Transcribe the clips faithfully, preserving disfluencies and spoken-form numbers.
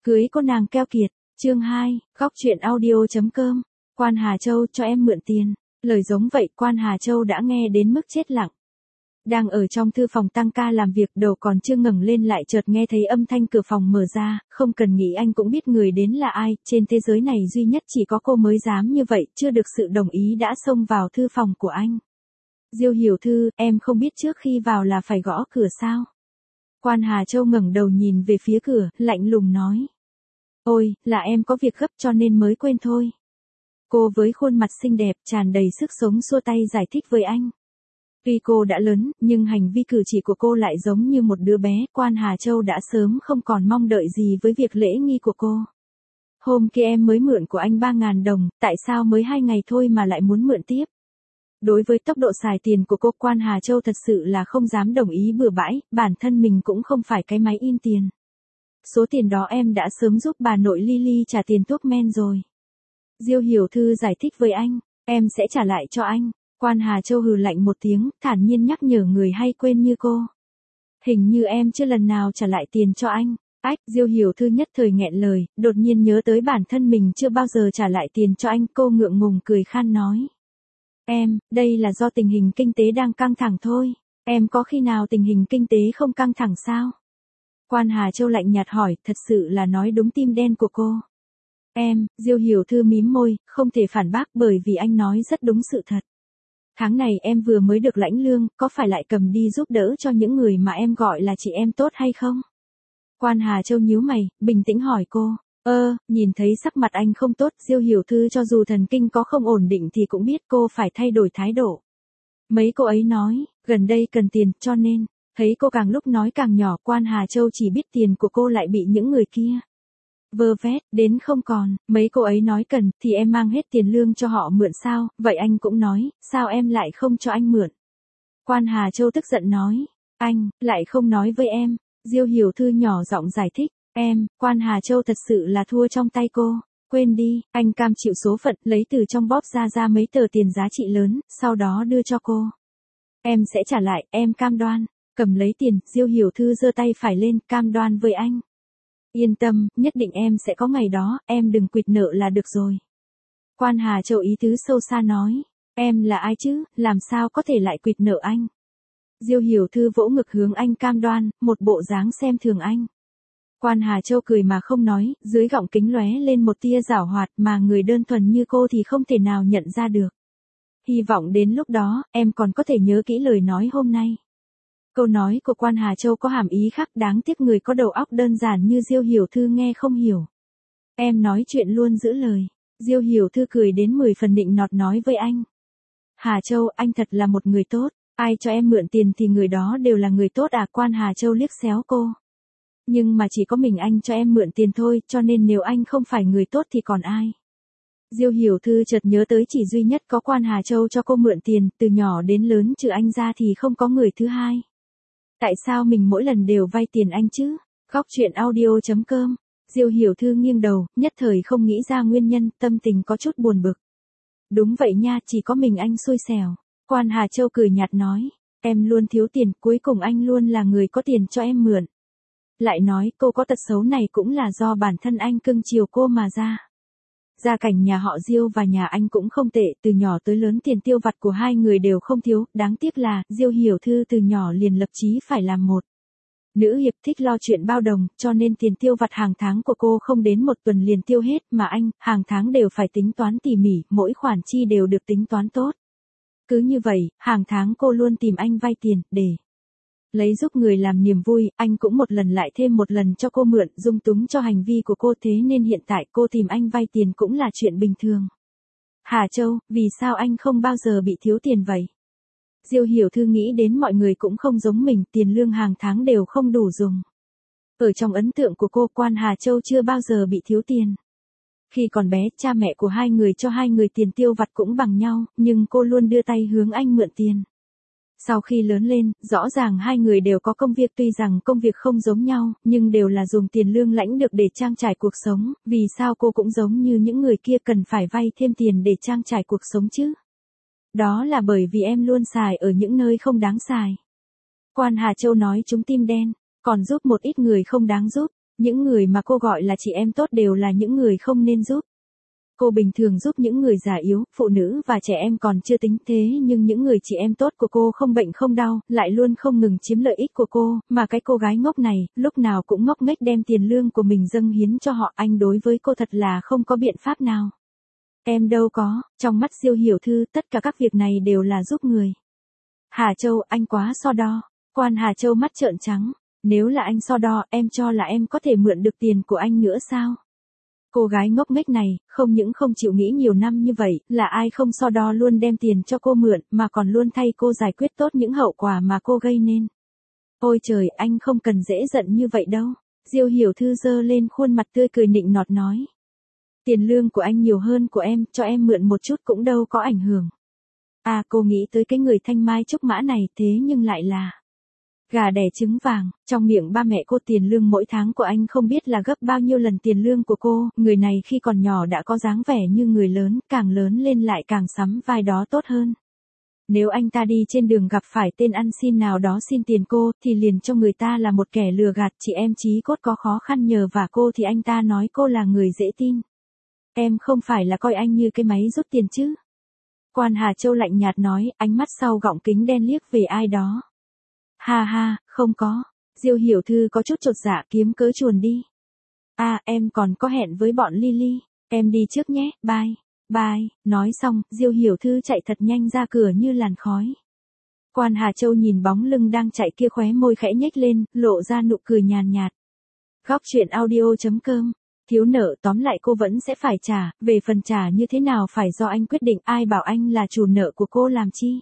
Cưới cô nàng keo kiệt, chương hai, góc truyện audio.com, Quan Hà Châu cho em mượn tiền. Lời giống vậy Quan Hà Châu đã nghe đến mức chết lặng. Đang ở trong thư phòng tăng ca làm việc, đầu còn chưa ngẩng lên lại chợt nghe thấy âm thanh cửa phòng mở ra, không cần nghĩ anh cũng biết người đến là ai, trên thế giới này duy nhất chỉ có cô mới dám như vậy, chưa được sự đồng ý đã xông vào thư phòng của anh. Diêu Hiểu Thư, em không biết trước khi vào là phải gõ cửa sao? Quan Hà Châu ngẩng đầu nhìn về phía cửa, lạnh lùng nói. Ôi, là em có việc gấp cho nên mới quên thôi. Cô với khuôn mặt xinh đẹp, tràn đầy sức sống xua tay giải thích với anh. Tuy cô đã lớn, nhưng hành vi cử chỉ của cô lại giống như một đứa bé, Quan Hà Châu đã sớm không còn mong đợi gì với việc lễ nghi của cô. Hôm kia em mới mượn của anh ba ngàn đồng, tại sao mới hai ngày thôi mà lại muốn mượn tiếp? Đối với tốc độ xài tiền của cô, Quan Hà Châu thật sự là không dám đồng ý bừa bãi, bản thân mình cũng không phải cái máy in tiền. Số tiền đó em đã sớm giúp bà nội Lily trả tiền thuốc men rồi. Diêu Hiểu Thư giải thích với anh, em sẽ trả lại cho anh. Quan Hà Châu hừ lạnh một tiếng, thản nhiên nhắc nhở người hay quên như cô. Hình như em chưa lần nào trả lại tiền cho anh. Ách, Diêu Hiểu Thư nhất thời nghẹn lời, đột nhiên nhớ tới bản thân mình chưa bao giờ trả lại tiền cho anh, cô ngượng ngùng cười khan nói. Em, đây là do tình hình kinh tế đang căng thẳng thôi. Em có khi nào tình hình kinh tế không căng thẳng sao? Quan Hà Châu lạnh nhạt hỏi, thật sự là nói đúng tim đen của cô. Em, Diêu Hiểu Thư mím môi, không thể phản bác bởi vì anh nói rất đúng sự thật. Tháng này em vừa mới được lãnh lương, có phải lại cầm đi giúp đỡ cho những người mà em gọi là chị em tốt hay không? Quan Hà Châu nhíu mày, bình tĩnh hỏi cô. Ơ, nhìn thấy sắc mặt anh không tốt, Diêu Hiểu Thư cho dù thần kinh có không ổn định thì cũng biết cô phải thay đổi thái độ. Mấy cô ấy nói, gần đây cần tiền, cho nên, thấy cô càng lúc nói càng nhỏ, Quan Hà Châu chỉ biết tiền của cô lại bị những người kia vơ vét, đến không còn, mấy cô ấy nói cần, thì em mang hết tiền lương cho họ mượn sao, vậy anh cũng nói, sao em lại không cho anh mượn? Quan Hà Châu tức giận nói, anh, lại không nói với em, Diêu Hiểu Thư nhỏ giọng giải thích, em, Quan Hà Châu thật sự là thua trong tay cô, quên đi, anh cam chịu số phận, lấy từ trong bóp ra ra mấy tờ tiền giá trị lớn, sau đó đưa cho cô. Em sẽ trả lại, em cam đoan, cầm lấy tiền, Diêu Hiểu Thư giơ tay phải lên, cam đoan với anh. Yên tâm, nhất định em sẽ có ngày đó, em đừng quỵt nợ là được rồi. Quan Hà Châu ý tứ sâu xa nói, em là ai chứ, làm sao có thể lại quỵt nợ anh? Diêu Hiểu Thư vỗ ngực hướng anh cam đoan, một bộ dáng xem thường anh. Quan Hà Châu cười mà không nói, dưới gọng kính lóe lên một tia giảo hoạt mà người đơn thuần như cô thì không thể nào nhận ra được. Hy vọng đến lúc đó, em còn có thể nhớ kỹ lời nói hôm nay. Câu nói của Quan Hà Châu có hàm ý khác, đáng tiếc người có đầu óc đơn giản như Diêu Hiểu Thư nghe không hiểu. Em nói chuyện luôn giữ lời. Diêu Hiểu Thư cười đến mười phần nịnh nọt nói với anh. Hà Châu, anh thật là một người tốt, ai cho em mượn tiền thì người đó đều là người tốt à? Quan Hà Châu liếc xéo cô. Nhưng mà chỉ có mình anh cho em mượn tiền thôi, cho nên nếu anh không phải người tốt thì còn ai? Diêu Hiểu Thư chợt nhớ tới chỉ duy nhất có Quan Hà Châu cho cô mượn tiền, từ nhỏ đến lớn trừ anh ra thì không có người thứ hai. Tại sao mình mỗi lần đều vay tiền anh chứ? Góc truyện audio.com, Diêu Hiểu Thư nghiêng đầu, nhất thời không nghĩ ra nguyên nhân, tâm tình có chút buồn bực. Đúng vậy nha, chỉ có mình anh xui xẻo. Quan Hà Châu cười nhạt nói, em luôn thiếu tiền, cuối cùng anh luôn là người có tiền cho em mượn. Lại nói, cô có tật xấu này cũng là do bản thân anh cưng chiều cô mà ra. Gia cảnh nhà họ Diêu và nhà anh cũng không tệ, từ nhỏ tới lớn tiền tiêu vặt của hai người đều không thiếu, đáng tiếc là, Diêu Hiểu Thư từ nhỏ liền lập chí phải làm một nữ hiệp, thích lo chuyện bao đồng, cho nên tiền tiêu vặt hàng tháng của cô không đến một tuần liền tiêu hết, mà anh, hàng tháng đều phải tính toán tỉ mỉ, mỗi khoản chi đều được tính toán tốt. Cứ như vậy, hàng tháng cô luôn tìm anh vay tiền, để lấy giúp người làm niềm vui, anh cũng một lần lại thêm một lần cho cô mượn, dung túng cho hành vi của cô, thế nên hiện tại cô tìm anh vay tiền cũng là chuyện bình thường. Hà Châu, vì sao anh không bao giờ bị thiếu tiền vậy? Diêu Hiểu Thư nghĩ đến mọi người cũng không giống mình, tiền lương hàng tháng đều không đủ dùng. Ở trong ấn tượng của cô, Quan Hà Châu chưa bao giờ bị thiếu tiền. Khi còn bé, cha mẹ của hai người cho hai người tiền tiêu vặt cũng bằng nhau, nhưng cô luôn đưa tay hướng anh mượn tiền. Sau khi lớn lên, rõ ràng hai người đều có công việc, tuy rằng công việc không giống nhau, nhưng đều là dùng tiền lương lãnh được để trang trải cuộc sống, vì sao cô cũng giống như những người kia cần phải vay thêm tiền để trang trải cuộc sống chứ? Đó là bởi vì em luôn xài ở những nơi không đáng xài. Quan Hà Châu nói trúng tim đen, còn giúp một ít người không đáng giúp. Những người mà cô gọi là chị em tốt đều là những người không nên giúp. Cô bình thường giúp những người già yếu, phụ nữ và trẻ em còn chưa tính thế nhưng những người chị em tốt của cô không bệnh không đau, lại luôn không ngừng chiếm lợi ích của cô, mà cái cô gái ngốc này, lúc nào cũng ngốc nghếch đem tiền lương của mình dâng hiến cho họ, anh đối với cô thật là không có biện pháp nào. Em đâu có, trong mắt Diêu Hiểu Thư, tất cả các việc này đều là giúp người. Hà Châu, anh quá so đo. Quan Hà Châu mắt trợn trắng, nếu là anh so đo, em cho là em có thể mượn được tiền của anh nữa sao? Cô gái ngốc nghếch này, không những không chịu nghĩ nhiều năm như vậy, là ai không so đo luôn đem tiền cho cô mượn, mà còn luôn thay cô giải quyết tốt những hậu quả mà cô gây nên. Ôi trời, anh không cần dễ giận như vậy đâu. Diêu Hiểu Thư giơ lên khuôn mặt tươi cười nịnh nọt nói. Tiền lương của anh nhiều hơn của em, cho em mượn một chút cũng đâu có ảnh hưởng. À, cô nghĩ tới cái người thanh mai trúc mã này, thế nhưng lại là gà đẻ trứng vàng, trong miệng ba mẹ cô tiền lương mỗi tháng của anh không biết là gấp bao nhiêu lần tiền lương của cô, người này khi còn nhỏ đã có dáng vẻ như người lớn, càng lớn lên lại càng sắm vai đó tốt hơn. Nếu anh ta đi trên đường gặp phải tên ăn xin nào đó xin tiền cô, thì liền cho người ta là một kẻ lừa gạt, chị em chí cốt có khó khăn nhờ vả cô thì anh ta nói cô là người dễ tin. Em không phải là coi anh như cái máy rút tiền chứ? Quan Hà Châu lạnh nhạt nói, ánh mắt sau gọng kính đen liếc về ai đó. Ha ha, không có. Diêu Hiểu Thư có chút chột dạ, kiếm cớ chuồn đi. À, em còn có hẹn với bọn Lily. Em đi trước nhé, bye. Bye. Nói xong, Diêu Hiểu Thư chạy thật nhanh ra cửa như làn khói. Quan Hà Châu nhìn bóng lưng đang chạy kia khóe môi khẽ nhếch lên, lộ ra nụ cười nhàn nhạt. Góc truyện audio chấm com. Thiếu nợ tóm lại cô vẫn sẽ phải trả, về phần trả như thế nào phải do anh quyết định, ai bảo anh là chủ nợ của cô làm chi.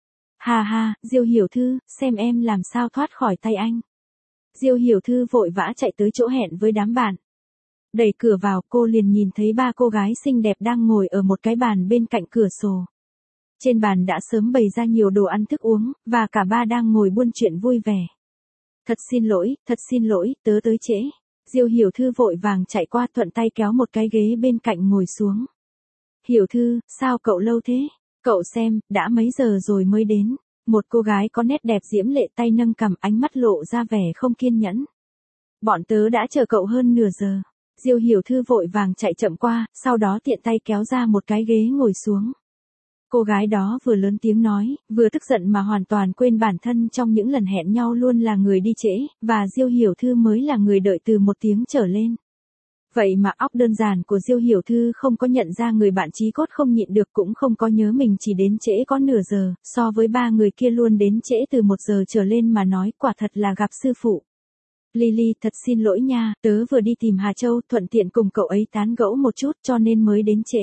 Hà hà, Diêu Hiểu Thư, xem em làm sao thoát khỏi tay anh. Diêu Hiểu Thư vội vã chạy tới chỗ hẹn với đám bạn. Đẩy cửa vào, cô liền nhìn thấy ba cô gái xinh đẹp đang ngồi ở một cái bàn bên cạnh cửa sổ. Trên bàn đã sớm bày ra nhiều đồ ăn thức uống, và cả ba đang ngồi buôn chuyện vui vẻ. Thật xin lỗi, thật xin lỗi, tớ tới trễ. Diêu Hiểu Thư vội vàng chạy qua, thuận tay kéo một cái ghế bên cạnh ngồi xuống. Hiểu Thư, sao cậu lâu thế? Cậu xem, đã mấy giờ rồi mới đến. Một cô gái có nét đẹp diễm lệ tay nâng cằm, ánh mắt lộ ra vẻ không kiên nhẫn. Bọn tớ đã chờ cậu hơn nửa giờ. Diêu Hiểu Thư vội vàng chạy chậm qua, sau đó tiện tay kéo ra một cái ghế ngồi xuống. Cô gái đó vừa lớn tiếng nói, vừa tức giận mà hoàn toàn quên bản thân trong những lần hẹn nhau luôn là người đi trễ, và Diêu Hiểu Thư mới là người đợi từ một tiếng trở lên. Vậy mà óc đơn giản của Diêu Hiểu Thư không có nhận ra người bạn chí cốt không nhịn được, cũng không có nhớ mình chỉ đến trễ có nửa giờ, so với ba người kia luôn đến trễ từ một giờ trở lên mà nói, quả thật là gặp sư phụ. Lily, thật xin lỗi nha, tớ vừa đi tìm Hà Châu, thuận tiện cùng cậu ấy tán gẫu một chút cho nên mới đến trễ.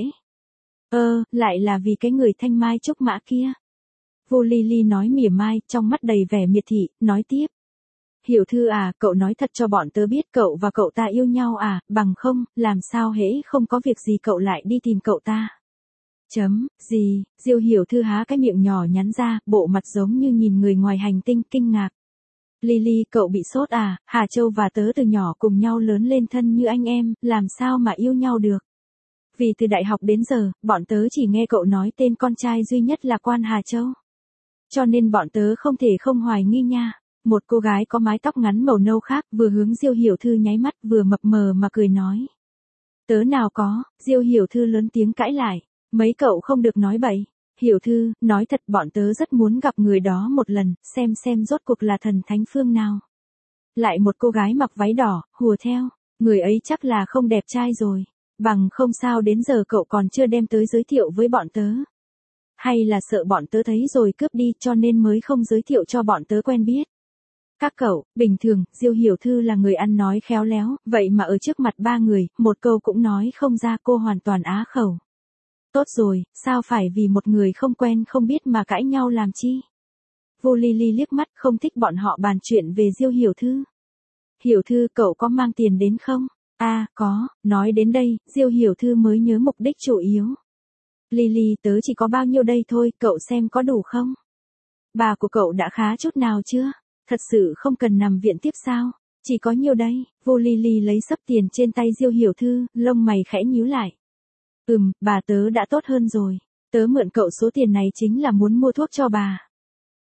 Ơ, lại là vì cái người thanh mai trúc mã kia. Vô Lily nói mỉa mai, trong mắt đầy vẻ miệt thị, nói tiếp. Hiểu Thư à, cậu nói thật cho bọn tớ biết cậu và cậu ta yêu nhau à, bằng không, làm sao hễ không có việc gì cậu lại đi tìm cậu ta. Chấm, gì, Diêu Hiểu Thư há cái miệng nhỏ nhắn ra, bộ mặt giống như nhìn người ngoài hành tinh, kinh ngạc. Lily, cậu bị sốt à, Hà Châu và tớ từ nhỏ cùng nhau lớn lên thân như anh em, làm sao mà yêu nhau được. Vì từ đại học đến giờ, bọn tớ chỉ nghe cậu nói tên con trai duy nhất là Quan Hà Châu. Cho nên bọn tớ không thể không hoài nghi nha. Một cô gái có mái tóc ngắn màu nâu khác vừa hướng Diêu Hiểu Thư nháy mắt vừa mập mờ mà cười nói. Tớ nào có, Diêu Hiểu Thư lớn tiếng cãi lại. Mấy cậu không được nói bậy. Hiểu Thư, nói thật bọn tớ rất muốn gặp người đó một lần, xem xem rốt cuộc là thần thánh phương nào. Lại một cô gái mặc váy đỏ, hùa theo. Người ấy chắc là không đẹp trai rồi. Bằng không sao đến giờ cậu còn chưa đem tới giới thiệu với bọn tớ. Hay là sợ bọn tớ thấy rồi cướp đi cho nên mới không giới thiệu cho bọn tớ quen biết. Các cậu, bình thường, Diêu Hiểu Thư là người ăn nói khéo léo, vậy mà ở trước mặt ba người, một câu cũng nói không ra, cô hoàn toàn á khẩu. Tốt rồi, sao phải vì một người không quen không biết mà cãi nhau làm chi? Vô Lily liếc mắt, không thích bọn họ bàn chuyện về Diêu Hiểu Thư. Hiểu Thư, cậu có mang tiền đến không? À, có, nói đến đây, Diêu Hiểu Thư mới nhớ mục đích chủ yếu. Lily, tớ chỉ có bao nhiêu đây thôi, cậu xem có đủ không? Bà của cậu đã khá chút nào chưa? Thật sự không cần nằm viện tiếp sao? Chỉ có nhiêu đây? Vô Lily lấy xấp tiền trên tay Diêu Hiểu Thư, lông mày khẽ nhíu lại. Ừm, bà tớ đã tốt hơn rồi. Tớ mượn cậu số tiền này chính là muốn mua thuốc cho bà.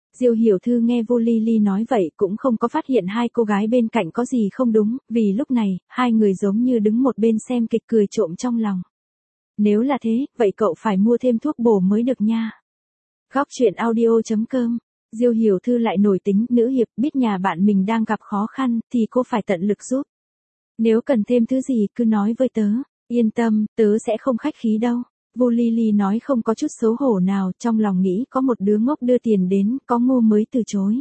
Diêu Hiểu Thư nghe Vu Ly Ly nói vậy cũng không có phát hiện hai cô gái bên cạnh có gì không đúng, vì lúc này, hai người giống như đứng một bên xem kịch cười trộm trong lòng. Nếu là thế, vậy cậu phải mua thêm thuốc bổ mới được nha. Góc truyện audio chấm com. Diêu Hiểu Thư lại nổi tính, nữ hiệp, biết nhà bạn mình đang gặp khó khăn, thì cô phải tận lực giúp. Nếu cần thêm thứ gì cứ nói với tớ, yên tâm, tớ sẽ không khách khí đâu. Vu Ly Ly nói không có chút xấu hổ nào, trong lòng nghĩ có một đứa ngốc đưa tiền đến, có ngu mới từ chối.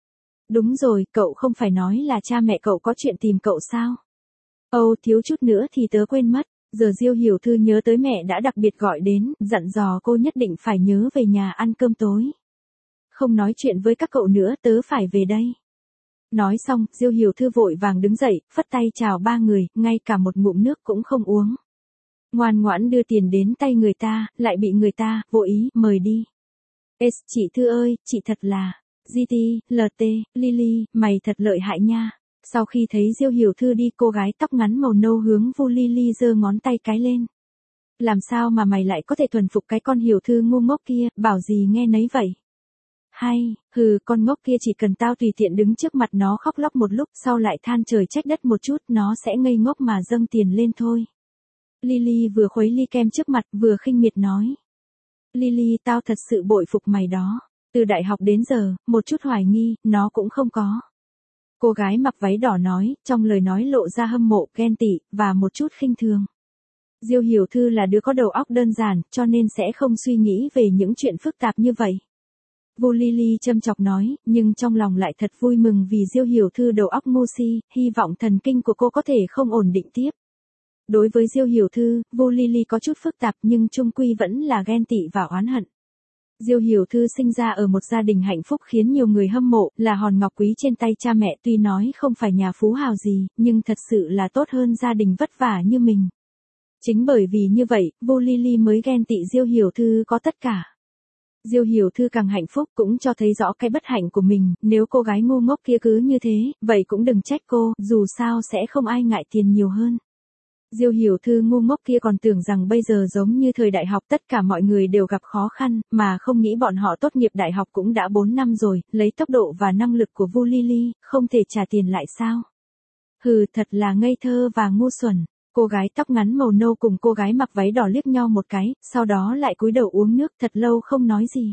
Đúng rồi, cậu không phải nói là cha mẹ cậu có chuyện tìm cậu sao? Âu, thiếu chút nữa thì tớ quên mất. Giờ Diêu Hiểu Thư nhớ tới mẹ đã đặc biệt gọi đến, dặn dò cô nhất định phải nhớ về nhà ăn cơm tối. Không nói chuyện với các cậu nữa, tớ phải về đây. Nói xong, Diêu Hiểu Thư vội vàng đứng dậy, phất tay chào ba người, ngay cả một ngụm nước cũng không uống. Ngoan ngoãn đưa tiền đến tay người ta, lại bị người ta, vô ý, mời đi. Ê, chị Thư ơi, chị thật là, giê tê, lờ tê, Lily, mày thật lợi hại nha. Sau khi thấy Diêu Hiểu Thư đi, cô gái tóc ngắn màu nâu hướng Vu Ly Ly giơ ngón tay cái lên. Làm sao mà mày lại có thể thuần phục cái con Hiểu Thư ngu ngốc kia, bảo gì nghe nấy vậy? Hay, hừ, con ngốc kia chỉ cần tao tùy tiện đứng trước mặt nó khóc lóc một lúc, sau lại than trời trách đất một chút, nó sẽ ngây ngốc mà dâng tiền lên thôi. Lily vừa khuấy ly kem trước mặt, vừa khinh miệt nói. Lily, tao thật sự bội phục mày đó. Từ đại học đến giờ, một chút hoài nghi, nó cũng không có. Cô gái mặc váy đỏ nói, trong lời nói lộ ra hâm mộ, ghen tị, và một chút khinh thường. Diêu Hiểu Thư là đứa có đầu óc đơn giản, cho nên sẽ không suy nghĩ về những chuyện phức tạp như vậy. Vu Ly Ly châm chọc nói, nhưng trong lòng lại thật vui mừng vì Diêu Hiểu Thư đầu óc ngu si, hy vọng thần kinh của cô có thể không ổn định tiếp. Đối với Diêu Hiểu Thư, Vu Ly Ly có chút phức tạp nhưng chung quy vẫn là ghen tị và oán hận. Diêu Hiểu Thư sinh ra ở một gia đình hạnh phúc khiến nhiều người hâm mộ, là hòn ngọc quý trên tay cha mẹ, tuy nói không phải nhà phú hào gì, nhưng thật sự là tốt hơn gia đình vất vả như mình. Chính bởi vì như vậy, Vu Ly Ly mới ghen tị Diêu Hiểu Thư có tất cả. Diêu Hiểu Thư càng hạnh phúc cũng cho thấy rõ cái bất hạnh của mình, nếu cô gái ngu ngốc kia cứ như thế, vậy cũng đừng trách cô, dù sao sẽ không ai ngại tiền nhiều hơn. Diêu Hiểu Thư ngu ngốc kia còn tưởng rằng bây giờ giống như thời đại học tất cả mọi người đều gặp khó khăn, mà không nghĩ bọn họ tốt nghiệp đại học cũng đã bốn năm rồi, lấy tốc độ và năng lực của Vu Ly Ly, không thể trả tiền lại sao? Hừ, thật là ngây thơ và ngu xuẩn. Cô gái tóc ngắn màu nâu cùng cô gái mặc váy đỏ liếc nhau một cái, sau đó lại cúi đầu uống nước, thật lâu không nói gì.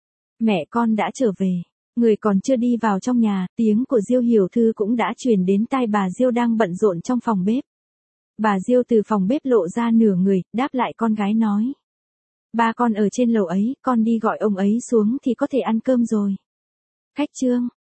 Mẹ con đã trở về. Người còn chưa đi vào trong nhà, tiếng của Diêu Hiểu Thư cũng đã truyền đến tai bà Diêu đang bận rộn trong phòng bếp. Bà Diêu từ phòng bếp lộ ra nửa người, đáp lại con gái nói. Ba con ở trên lầu ấy, con đi gọi ông ấy xuống thì có thể ăn cơm rồi. Khách trương,